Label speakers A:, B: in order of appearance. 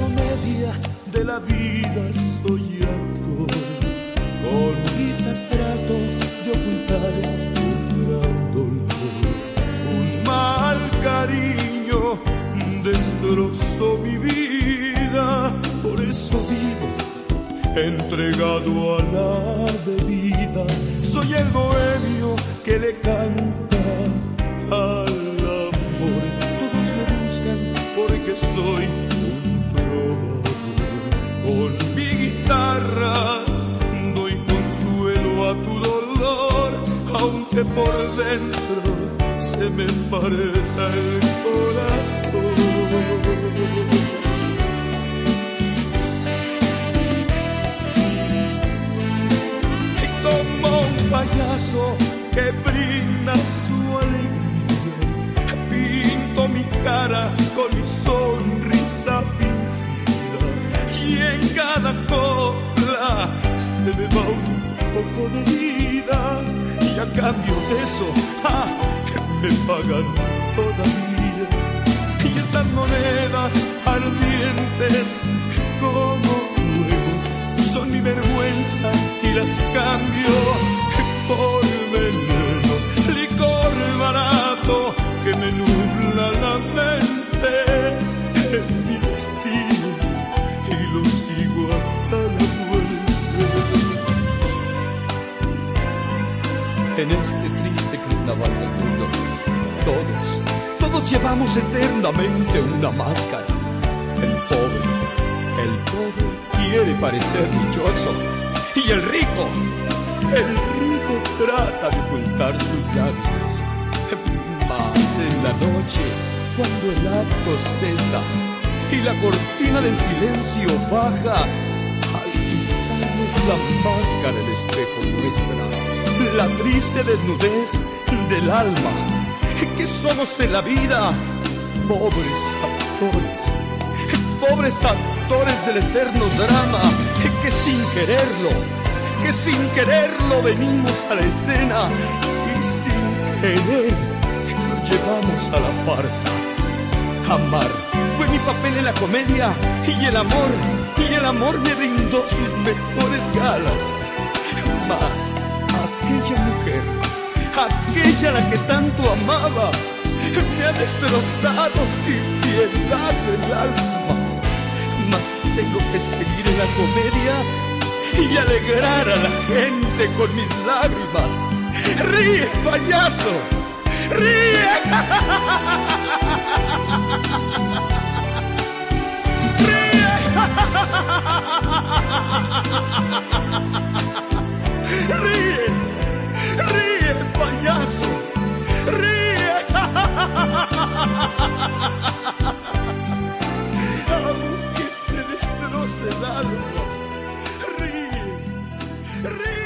A: comedia de la vida soy actor. Con risas trato de ocultar un gran dolor. Un mal cariño destrozó mi vida, por eso vivo entregado a la bebida. Soy el bohemio que le canta al amor. Todos me buscan porque soy un trovador. Con mi guitarra doy consuelo a tu dolor, aunque por dentro se me parta el corazón. Payaso que brinda su alegría, pinto mi cara con mi sonrisa fingida, y en cada copla se me va un poco de vida, y a cambio de eso me pagan todavía. Y estas monedas ardientes como fuego son mi vergüenza y las cambio por veneno, licor barato que me nubla la mente. Es mi destino y lo sigo hasta la muerte. En este triste carnaval del mundo, todos llevamos eternamente una máscara. El pobre quiere parecer dichoso, y el rico trata de ocultar sus lágrimas. Mas en la noche, cuando el acto cesa y la cortina del silencio baja, al quitarnos la máscara el espejo muestra la triste desnudez del alma, que somos en la vida pobres actores del eterno drama, que sin quererlo venimos a la escena y sin querer lo llevamos a la farsa. Amar fue mi papel en la comedia, y el amor me brindó sus mejores galas. Mas aquella mujer, aquella a la que tanto amaba, me ha destrozado sin piedad el alma. Mas tengo que seguir en la comedia y alegrar a la gente con mis lágrimas. ¡Ríe, payaso! ¡Ríe! ¡Ríe! ¡Ríe! ¡Ríe, payaso! ¡Ríe! Aunque te destroce el alma, ríe, ríe.